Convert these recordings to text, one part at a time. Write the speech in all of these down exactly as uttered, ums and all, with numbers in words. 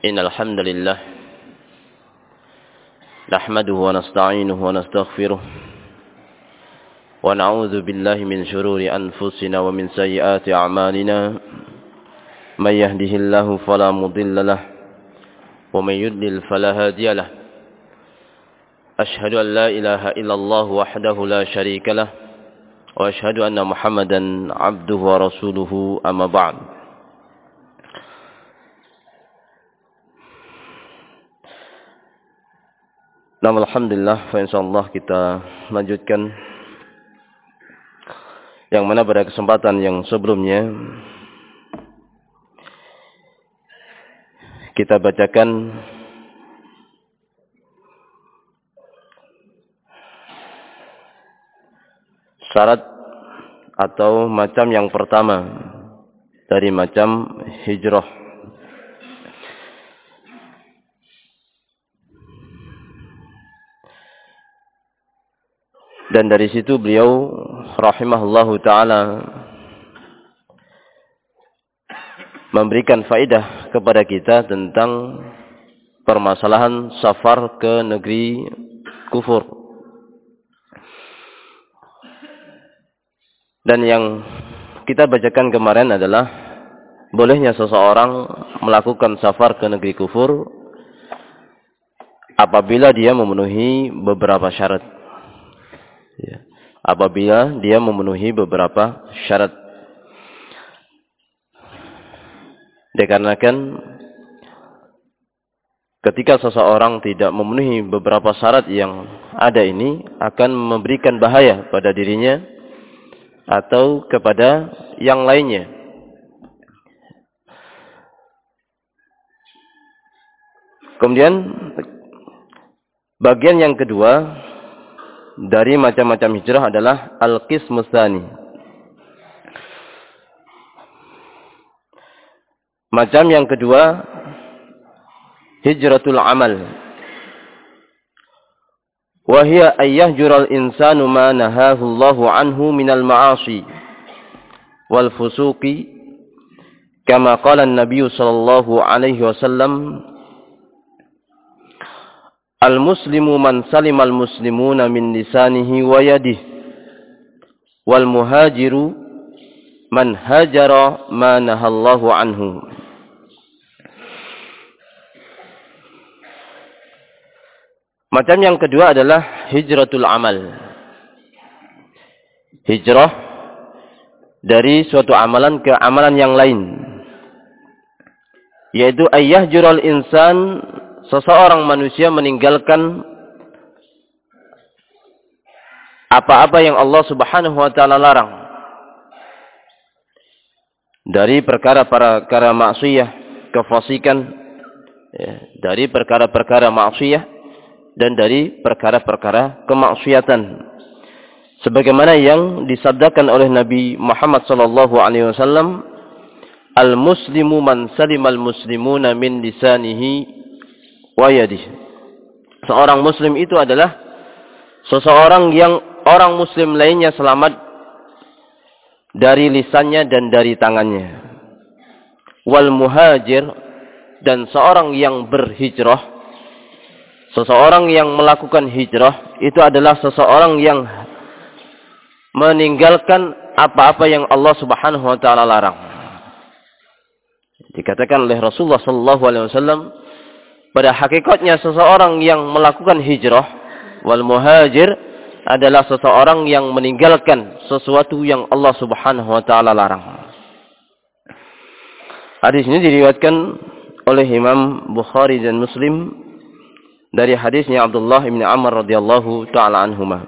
إن الحمد لله نحمده ونستعينه ونستغفره ونعوذ بالله من شرور أنفسنا ومن سيئات أعمالنا من يهده الله فلا مضل له ومن يضلل فلا هادي له أشهد أن لا إله إلا الله وحده لا شريك له وأشهد أن محمدا عبده ورسوله أما بعد. Nah, alhamdulillah, insyaallah kita lanjutkan yang mana pada kesempatan yang sebelumnya kita bacakan syarat atau macam yang pertama dari macam hijrah. Dan dari situ beliau rahimahullahu ta'ala memberikan faedah kepada kita tentang permasalahan safar ke negeri kufur. Dan yang kita bacakan kemarin adalah bolehnya seseorang melakukan safar ke negeri kufur apabila dia memenuhi beberapa syarat. Ya. Apabila dia memenuhi beberapa syarat. Dikarenakan ketika seseorang tidak memenuhi beberapa syarat yang ada ini akan memberikan bahaya pada dirinya atau kepada yang lainnya. Kemudian bagian yang kedua dari macam-macam hijrah adalah al-qismu tsani. Macam yang kedua hijratul amal. Wa hiya ay yahjura al-insanu ma nahahu Allahu anhu minal ma'asi wal fusuqi kama qala an-nabiy sallallahu alaihi wasallam al-muslimu man salimal muslimuna min lisanihi wa yadihi wal muhajiru man hajara ma nahallahu anhu. Macam yang kedua adalah hijratul amal. Hijrah dari suatu amalan ke amalan yang lain. Yaitu ayyahjural insan, seseorang manusia meninggalkan apa-apa yang Allah Subhanahu wa taala larang dari perkara-perkara maksiyah, kefasikan, ya, dari perkara-perkara maksiyah dan dari perkara-perkara kemaksiatan. Sebagaimana yang disabdakan oleh Nabi Muhammad sallallahu alaihi wasallam, al-muslimu man salimal muslimuna min lisanihi wa yadihi. Seorang muslim itu adalah seseorang yang orang muslim lainnya selamat dari lisannya dan dari tangannya. Wal muhajir, dan seorang yang berhijrah, seseorang yang melakukan hijrah itu adalah seseorang yang meninggalkan apa-apa yang Allah Subhanahu wa taala larang. Dikatakan oleh Rasulullah sallallahu alaihi wasallam, pada hakikatnya seseorang yang melakukan hijrah wal muhajir adalah seseorang yang meninggalkan sesuatu yang Allah Subhanahu wa taala larang. Hadis ini diriwayatkan oleh Imam Bukhari dan Muslim dari hadisnya Abdullah bin Amr radhiyallahu taala anhuma.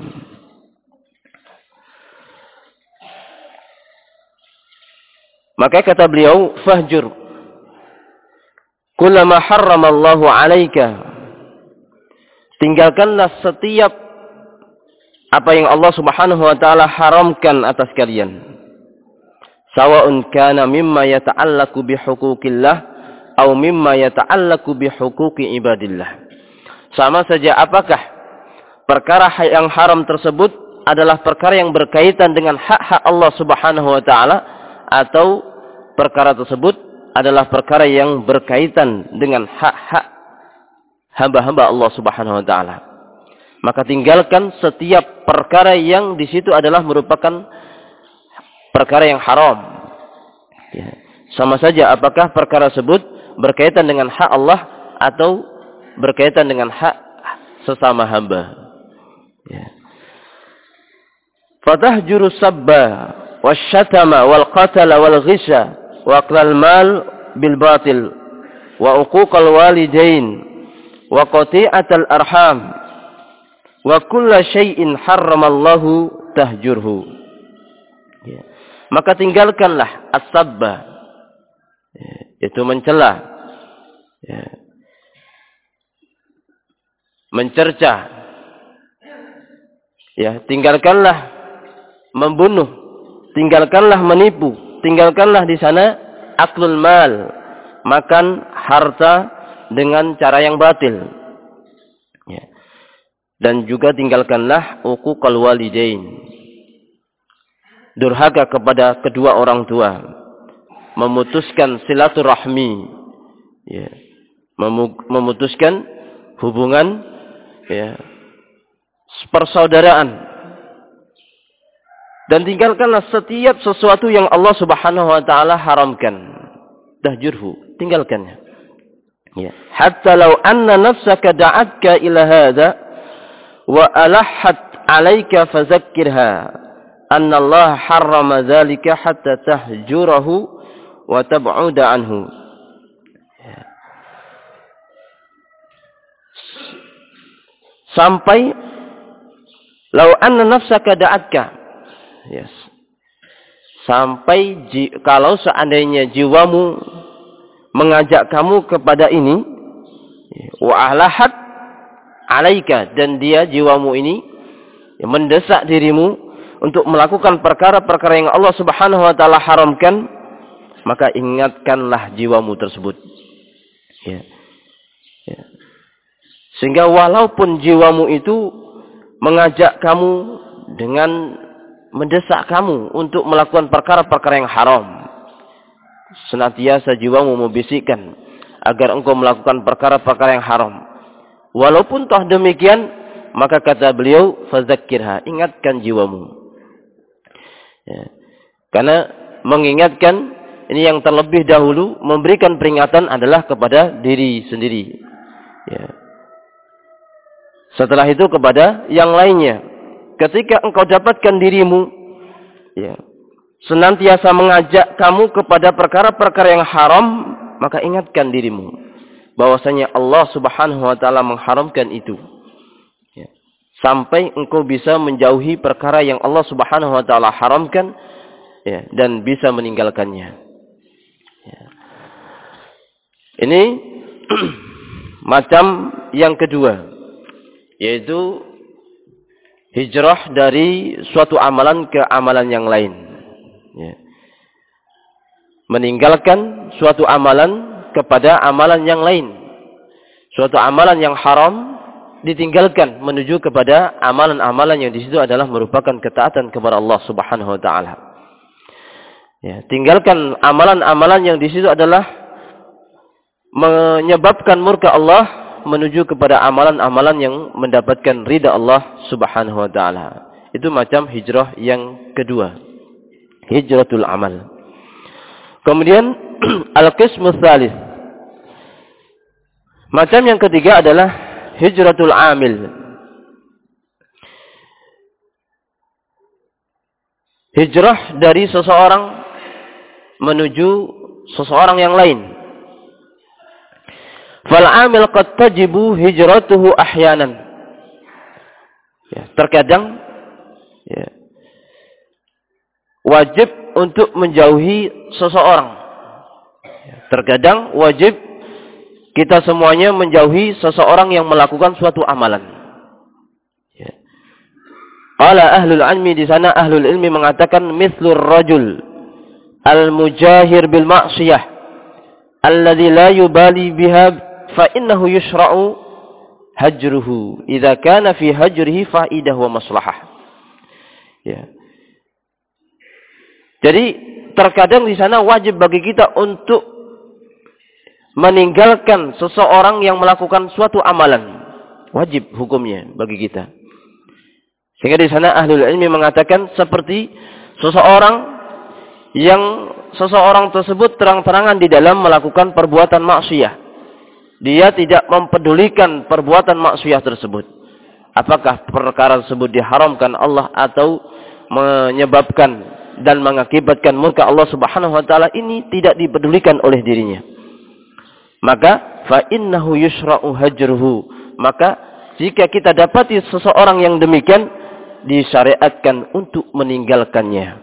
Maka kata beliau, fahjur kullama harramallahu alaika, tinggalkanlah setiap apa yang Allah Subhanahu wa taala haramkan atas kalian. Sawa'un kana mimma yata'allaqu bihuquqillah aw mimma yata'allaqu bihuquqi ibadillah. Sama saja apakah perkara yang haram tersebut adalah perkara yang berkaitan dengan hak-hak Allah Subhanahu wa taala atau perkara tersebut adalah perkara yang berkaitan dengan hak-hak hamba-hamba Allah Subhanahu wa taala. Maka tinggalkan setiap perkara yang di situ adalah merupakan perkara yang haram. Ya. Sama saja apakah perkara tersebut berkaitan dengan hak Allah atau berkaitan dengan hak sesama hamba. Ya. Fatahjuru sabba wasyatama wal qatala wal ghisha wa aqlal mal bil batil wa uquqal walidain wa qati'atal arham wa kulla syai'in harramallahu tahjurhu. Ya. Maka tinggalkanlah as-sabba, ya, itu mencela, ya, mencerca, ya, tinggalkanlah membunuh, tinggalkanlah menipu, tinggalkanlah di sana aklul mal, makan harta dengan cara yang batil. Ya. Dan juga tinggalkanlah uquqal walidain, durhaka kepada kedua orang tua, memutuskan silaturahmi, ya, memutuskan hubungan, ya, persaudaraan. Dan tinggalkanlah setiap sesuatu yang Allah Subhanahu wa taala haramkan. Tahjurhu, tinggalkannya. Ya. Hatta law anna nafsaka da'atka ila hadha wa alahat 'alaika fazakkirha anna Allah harrama dzalika hatta tahjurahu wa tab'uda anhu. Ya. Sampai law anna nafsaka da'atka, yes. Sampai ji, kalau seandainya jiwamu mengajak kamu kepada ini, wa alahat alaika, dan dia jiwamu ini mendesak dirimu untuk melakukan perkara-perkara yang Allah Subhanahu wa taala haramkan, maka ingatkanlah jiwamu tersebut. Ya. Ya. Sehingga walaupun jiwamu itu mengajak kamu dengan mendesak kamu untuk melakukan perkara-perkara yang haram, senantiasa jiwamu membisikkan agar engkau melakukan perkara-perkara yang haram. Walaupun toh demikian, maka kata beliau, fadzakirha, ingatkan jiwamu. Ya. Karena mengingatkan ini yang terlebih dahulu memberikan peringatan adalah kepada diri sendiri. Ya. Setelah itu kepada yang lainnya. Ketika engkau dapatkan dirimu, ya, senantiasa mengajak kamu kepada perkara-perkara yang haram, maka ingatkan dirimu bahwasanya Allah Subhanahu wa taala mengharamkan itu. Ya. Sampai engkau bisa menjauhi perkara yang Allah Subhanahu wa taala haramkan, ya, dan bisa meninggalkannya. Ya. Ini macam yang kedua, yaitu hijrah dari suatu amalan ke amalan yang lain. Ya. Meninggalkan suatu amalan kepada amalan yang lain. Suatu amalan yang haram ditinggalkan menuju kepada amalan-amalan yang di situ adalah merupakan ketaatan kepada Allah Subhanahu wa taala. Ya, tinggalkan amalan-amalan yang di situ adalah menyebabkan murka Allah menuju kepada amalan-amalan yang mendapatkan ridha Allah Subhanahu wa taala. Itu macam hijrah yang kedua. Hijratul amal. Kemudian al-qismu tsalits. Macam yang ketiga adalah hijratul amil. Hijrah dari seseorang menuju seseorang yang lain. Fal-amil qad tajibu hijratuhu ahyanan. Ya, terkadang, ya, wajib untuk menjauhi seseorang. Ya, terkadang wajib kita semuanya menjauhi seseorang yang melakukan suatu amalan. Ya. Qala ahlul ilmi, di sana ahlul ilmi mengatakan mithlur rajul al-mujahir bil ma'siyah alladzi la yubali biha fa innahu yushra'u hajruhu idza kana fi hajrihi fa'idah wa maslahah. Ya. Jadi terkadang di sana wajib bagi kita untuk meninggalkan seseorang yang melakukan suatu amalan. Wajib hukumnya bagi kita. Sehingga di sana ahlul ilmi mengatakan seperti seseorang yang seseorang tersebut terang-terangan di dalam melakukan perbuatan maksiyah. Dia tidak mempedulikan perbuatan maksiyah tersebut. Apakah perkara tersebut diharamkan Allah atau menyebabkan dan mengakibatkan murka Allah Subhanahu wa taala, ini tidak dipedulikan oleh dirinya. Maka fa innahu yusra'u hajruhu. Maka jika kita dapati seseorang yang demikian, disyariatkan untuk meninggalkannya.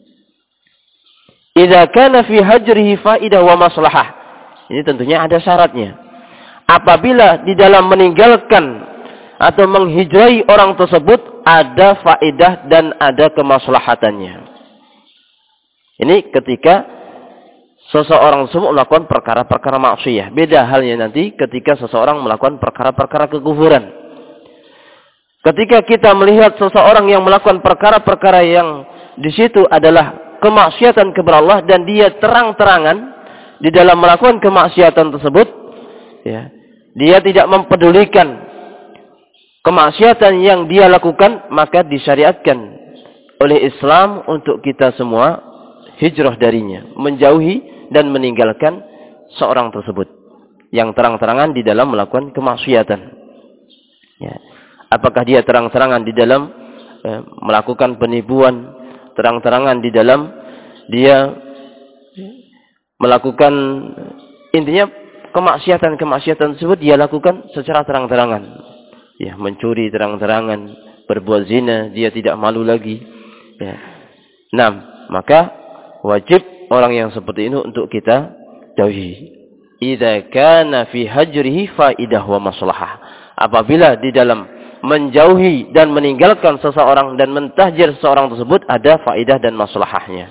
Idza kana fi hajrihi faidah wa maslahah. Ini tentunya ada syaratnya. Apabila di dalam meninggalkan atau menghijrai orang tersebut ada faedah dan ada kemaslahatannya. Ini ketika seseorang tersebut melakukan perkara-perkara maksiyah. Beda halnya nanti ketika seseorang melakukan perkara-perkara kekufuran. Ketika kita melihat seseorang yang melakukan perkara-perkara yang di situ adalah kemaksiatan kepada Allah dan dia terang-terangan di dalam melakukan kemaksiatan tersebut, ya, dia tidak mempedulikan kemaksiatan yang dia lakukan, maka disyariatkan oleh Islam untuk kita semua hijrah darinya, menjauhi dan meninggalkan seorang tersebut yang terang-terangan di dalam melakukan kemaksiatan. Ya. Apakah dia terang-terangan di dalam eh, melakukan penipuan, terang-terangan di dalam dia melakukan, intinya kemaksiatan-kemaksiatan tersebut dia lakukan secara terang-terangan. Ya, mencuri terang-terangan, berbuat zina, dia tidak malu lagi. Ya. Nah, maka wajib orang yang seperti ini untuk kita jauhi. Idza kana fi hajrihi faidah wa maslahah. Apabila di dalam menjauhi dan meninggalkan seseorang dan mentahjir seseorang tersebut ada faidah dan maslahahnya.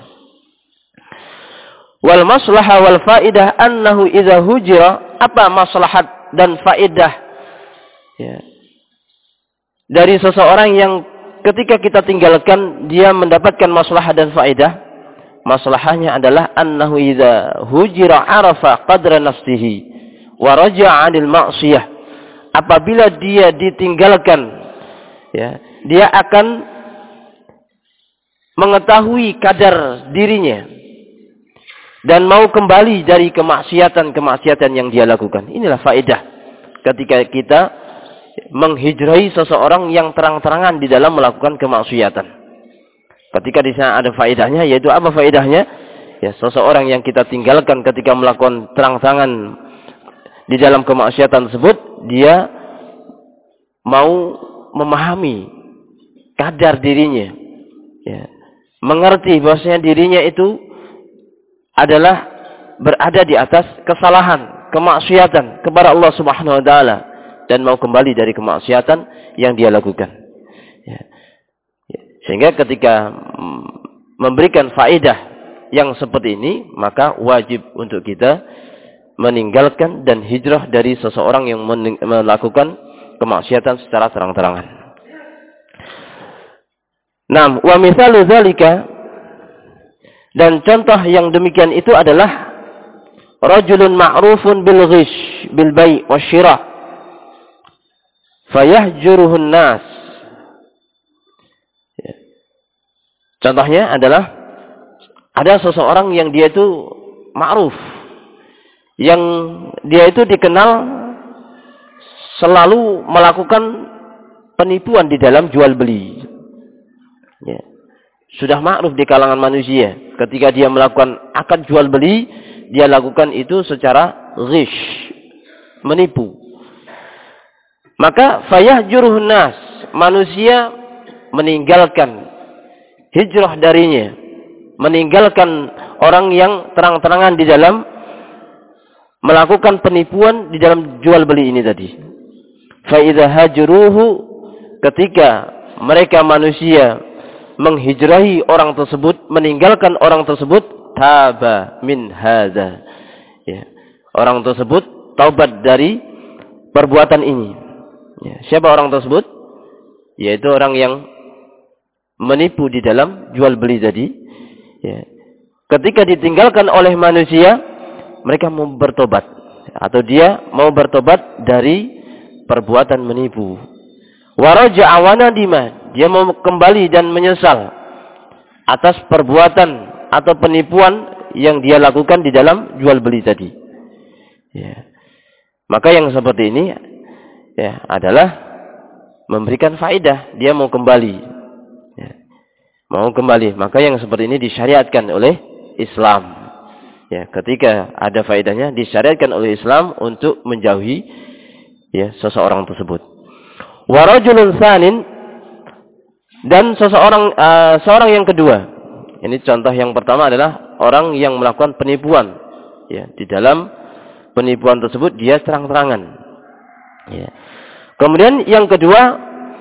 Wal maslahah wal faidah annahu idza hujira, apa maslahat dan faidah ya, dari seseorang yang ketika kita tinggalkan dia mendapatkan maslahat dan faidah. Maslahahnya adalah annahu idza hujira arafa qadra nafsihi wa raja'a 'anil ma'siyah. Apabila dia ditinggalkan, ya, dia akan mengetahui kadar dirinya dan mau kembali dari kemaksiatan-kemaksiatan yang dia lakukan. Inilah faedah ketika kita menghijrai seseorang yang terang-terangan di dalam melakukan kemaksiatan. Ketika di sana ada faedahnya, yaitu apa faedahnya? Ya, seseorang yang kita tinggalkan ketika melakukan terang-terangan di dalam kemaksiatan tersebut, dia mau memahami kadar dirinya, ya, mengerti bahwasanya dirinya itu adalah berada di atas kesalahan, kemaksiatan kepada Allah Subhanahu wa taala dan mau kembali dari kemaksiatan yang dia lakukan. Ya. Ya. Sehingga ketika memberikan faedah yang seperti ini, maka wajib untuk kita meninggalkan dan hijrah dari seseorang yang melakukan kemaksiatan secara terang-terangan. Naam, wa mithalu dzalika, dan contoh yang demikian itu adalah rajulun ma'rufun bil ghish bil bai' wasyira fayahjuruhu an-nas. Contohnya adalah ada seseorang yang dia itu ma'ruf, yang dia itu dikenal selalu melakukan penipuan di dalam jual beli. Ya. Sudah ma'ruf di kalangan manusia. Ketika dia melakukan akad jual beli, dia lakukan itu secara ghish, menipu. Maka fayahjuruhun nas, manusia meninggalkan, hijrah darinya, meninggalkan orang yang terang-terangan di dalam melakukan penipuan di dalam jual beli ini tadi. Fa idza hajruhu, ketika mereka manusia menghijrahi orang tersebut, meninggalkan orang tersebut, taba min hadza. Ya. Orang tersebut taubat dari perbuatan ini. Ya. Siapa orang tersebut? Yaitu orang yang menipu di dalam jual beli tadi. Ya. Ketika ditinggalkan oleh manusia, mereka mau bertobat. atau dia mau bertobat dari perbuatan menipu. Wa raja'a wa nadima, dia mau kembali dan menyesal atas perbuatan atau penipuan yang dia lakukan di dalam jual beli tadi. Ya. Maka yang seperti ini ya adalah memberikan faedah, dia mau kembali. Ya. Mau kembali, maka yang seperti ini disyariatkan oleh Islam. Ya, ketika ada faedahnya disyariatkan oleh Islam untuk menjauhi ya seseorang tersebut. Wa rajulun tsanin, dan seseorang uh, seorang yang kedua. Ini contoh yang pertama adalah orang yang melakukan penipuan. Ya, di dalam penipuan tersebut dia terang-terangan. Ya. Kemudian yang kedua,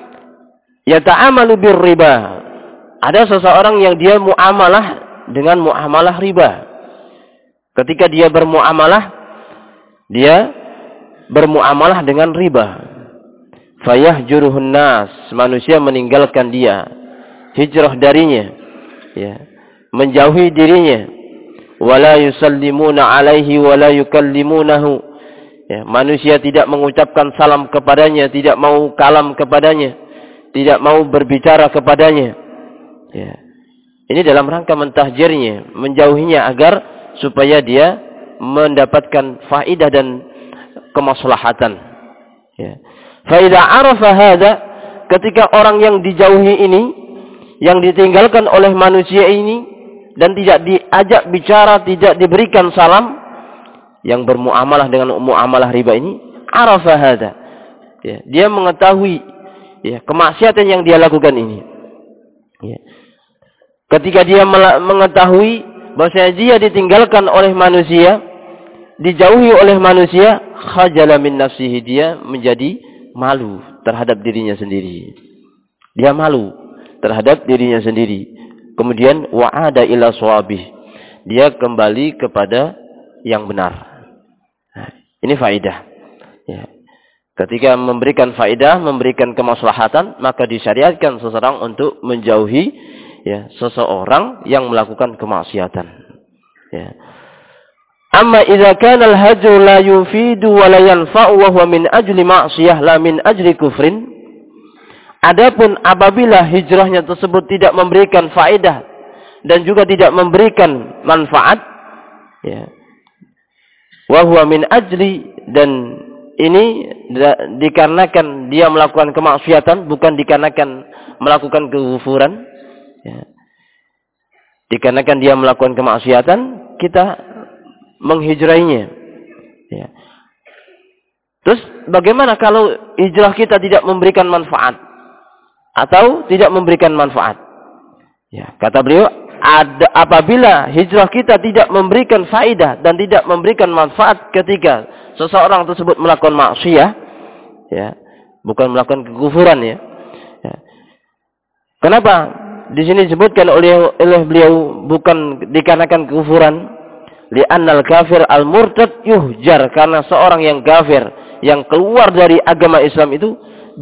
yata'amalu birriba. Ada seseorang yang dia muamalah dengan muamalah riba. Ketika dia bermuamalah, dia bermuamalah dengan riba. Fayahjuruhun nas, manusia meninggalkan dia, hijrah darinya, ya, menjauhi dirinya. Wala yusallimuna alaihi wala yukallimunahu. Ya, manusia tidak mengucapkan salam kepadanya, tidak mau kalam kepadanya, tidak mau berbicara kepadanya. Ya. Ini dalam rangka mentahjirnya, menjauhinya agar supaya dia mendapatkan faidah dan kemaslahatan. Ya. Fa idza arafa hadza, ketika orang yang dijauhi ini, yang ditinggalkan oleh manusia ini dan tidak diajak bicara, tidak diberikan salam, yang bermuamalah dengan muamalah riba ini, arafa hadza. Ya, dia mengetahui ya kemaksiatan yang dia lakukan ini. Ya. Ketika dia mengetahui bahwasanya dia ditinggalkan oleh manusia, dijauhi oleh manusia, khajala min nafsihi, dia menjadi malu terhadap dirinya sendiri. Dia malu terhadap dirinya sendiri. Kemudian wa'ada ila shawabih, dia kembali kepada yang benar. Nah, ini faedah. Ya. Ketika memberikan faedah, memberikan kemaslahatan, maka disyariatkan seseorang untuk menjauhi ya seseorang yang melakukan kemaksiatan. Ya. Amma idza kana al-hajru la yufidu wa la yanfa'u wa huwa min ajli ma'siyah la min ajli kufrin. Adapun apabila hijrahnya tersebut tidak memberikan faedah dan juga tidak memberikan manfaat, ya. Wa huwa min ajli, dan ini dikarenakan dia melakukan kemaksiatan, bukan dikarenakan melakukan kekufuran. Ya. Dikarenakan dia melakukan kemaksiatan, kita menghijrainya. Ya. Terus bagaimana kalau hijrah kita tidak memberikan manfaat atau tidak memberikan manfaat? Ya, kata beliau, ada apabila hijrah kita tidak memberikan faedah dan tidak memberikan manfaat ketika seseorang tersebut melakukan maksiat, ya, bukan melakukan kekufuran, ya. Ya. Kenapa? Di sini disebutkan oleh, oleh beliau bukan dikarenakan kekufuran, li'annal kafir al-murtad yuhjar, karena seorang yang kafir yang keluar dari agama Islam itu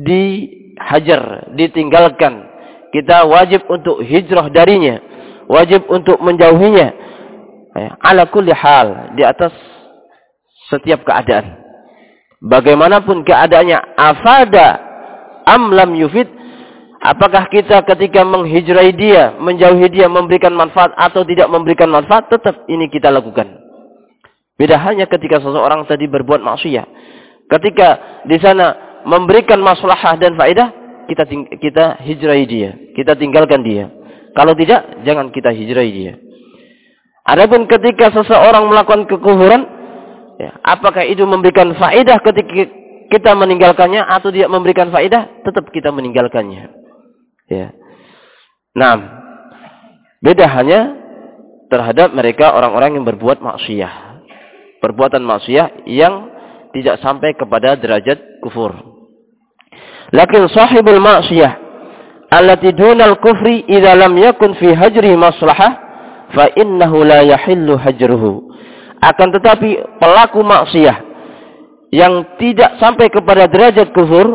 dihajar, ditinggalkan. Kita wajib untuk hijrah darinya, wajib untuk menjauhinya. Ala kulli hal, di atas setiap keadaan. Bagaimanapun keadaannya, afada am lam yufid, apakah kita ketika menghijrai dia, menjauhi dia, memberikan manfaat atau tidak memberikan manfaat, tetap ini kita lakukan. Beda hanya ketika seseorang tadi berbuat maksiat. Ketika di sana memberikan maslahah dan faedah, kita kita hijrai dia, kita tinggalkan dia. Kalau tidak, jangan kita hijrai dia. Adapun ketika seseorang melakukan kekufuran, ya, apakah itu memberikan faedah ketika kita meninggalkannya atau tidak memberikan faedah, tetap kita meninggalkannya. Ya. Nah, beda hanya terhadap mereka orang-orang yang berbuat maksiat. Perbuatan maksiat yang tidak sampai kepada derajat kufur. Lakin sahibul maksiyah allati dunal kufri idza lam yakun fi hajri maslahah fa innahu la yahillu hajruhu. Akan tetapi pelaku maksiyah yang tidak sampai kepada derajat kufur,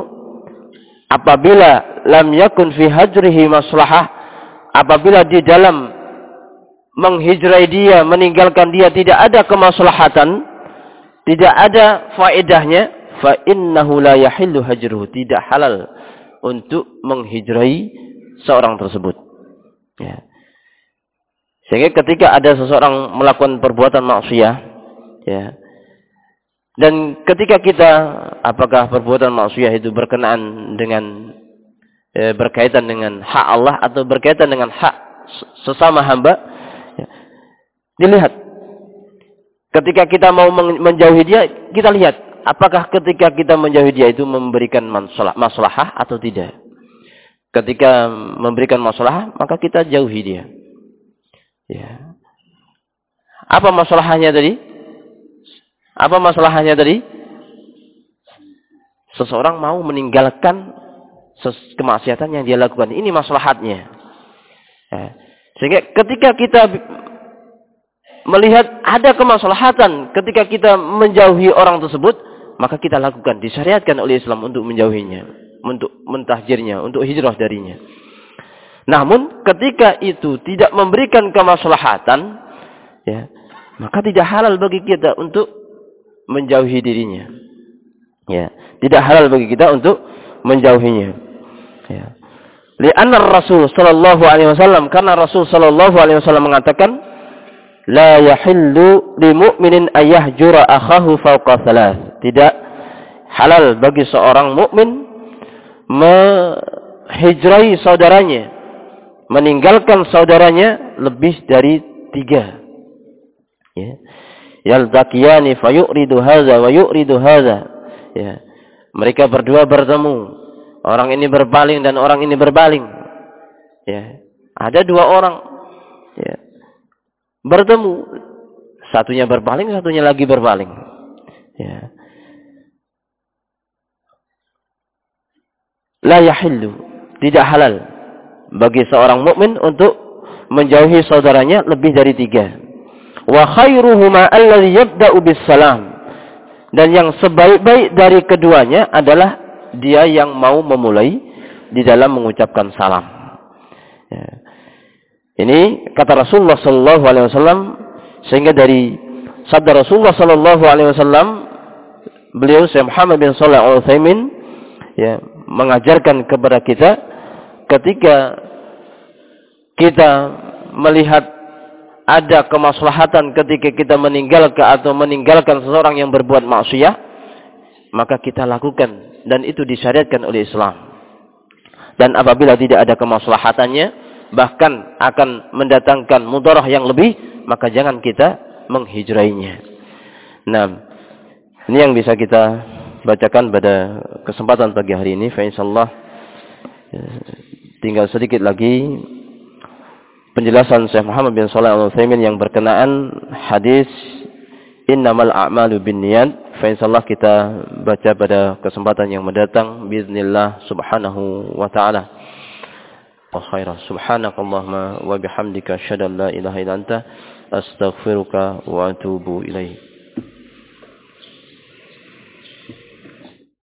apabila lam yakun fi hajrihi maslahah, apabila di dalam menghijrai dia, meninggalkan dia tidak ada kemaslahatan, tidak ada faedahnya, fa innahu la yahillu hajruhu, tidak halal untuk menghijrai seorang tersebut. Ya. Sehingga ketika ada seseorang melakukan perbuatan maksiat, ya, dan ketika kita, apakah perbuatan maksiat itu berkenaan dengan e, berkaitan dengan hak Allah atau berkaitan dengan hak sesama hamba, ya, dilihat. Ketika kita mau menjauhi dia, kita lihat apakah ketika kita menjauhi dia itu memberikan maslahah atau tidak. Ketika memberikan maslahah, maka kita jauhi dia. Ya. Apa masalahnya tadi? Apa masalahnya tadi? Seseorang mau meninggalkan kemaksiatan yang dia lakukan. Ini maslahatnya. Ya. Sehingga ketika kita melihat ada kemaslahatan ketika kita menjauhi orang tersebut, maka kita lakukan. Disyariatkan oleh Islam untuk menjauhinya, untuk mentahjirnya, untuk hijrah darinya. Namun ketika itu tidak memberikan kemaslahatan, ya, maka tidak halal bagi kita untuk menjauhi dirinya. Ya, tidak halal bagi kita untuk menjauhinya. Ya. Li'anna Rasul sallallahu alaihi wasallam, karena Rasul sallallahu alaihi wasallam mengatakan, la yahillu li mu'minin ayyahjura akhahu fawqa thalath. Tidak halal bagi seorang mukmin menghijrai saudaranya, meninggalkan saudaranya lebih dari tiga. Ya. Yaltaqiyani fayuridu hadza wa yuridu hadza. Ya. Mereka berdua bertemu. Orang ini berpaling dan orang ini berpaling. Ya. Ada dua orang, ya, bertemu. Satunya berpaling, satunya lagi berpaling. Ya. La yahillu, tidak halal bagi seorang mukmin untuk menjauhi saudaranya lebih dari tiga. Wa khairuhuma alladhi yabda'u bis salam. Dan yang sebaik-baik dari keduanya adalah dia yang mau memulai di dalam mengucapkan salam. Ya. Ini kata Rasulullah sallallahu alaihi wasallam, sehingga dari sabda Rasulullah sallallahu alaihi wasallam, beliau Syekh Muhammad bin Shalih Al-Utsaimin, ya, mengajarkan kepada kita, ketika kita melihat ada kemaslahatan ketika kita meninggalkan atau meninggalkan seseorang yang berbuat maksiat, maka kita lakukan, dan itu disyariatkan oleh Islam. Dan apabila tidak ada kemaslahatannya, bahkan akan mendatangkan mudarat yang lebih, maka jangan kita menghijrainya. Nah, ini yang bisa kita bacakan pada kesempatan pagi hari ini. Fa insyaallah tinggal sedikit lagi penjelasan Syekh Muhammad bin Shalih Al-Utsaimin yang berkenaan hadis innamal a'malu binniyat. Fa insyaallah kita baca pada kesempatan yang mendatang biiznillah subhanahu wa ta'ala. Wa khairan subhanakallahumma wa bihamdika asyhadu an la ilaha illa anta astaghfiruka wa atubu ilaik.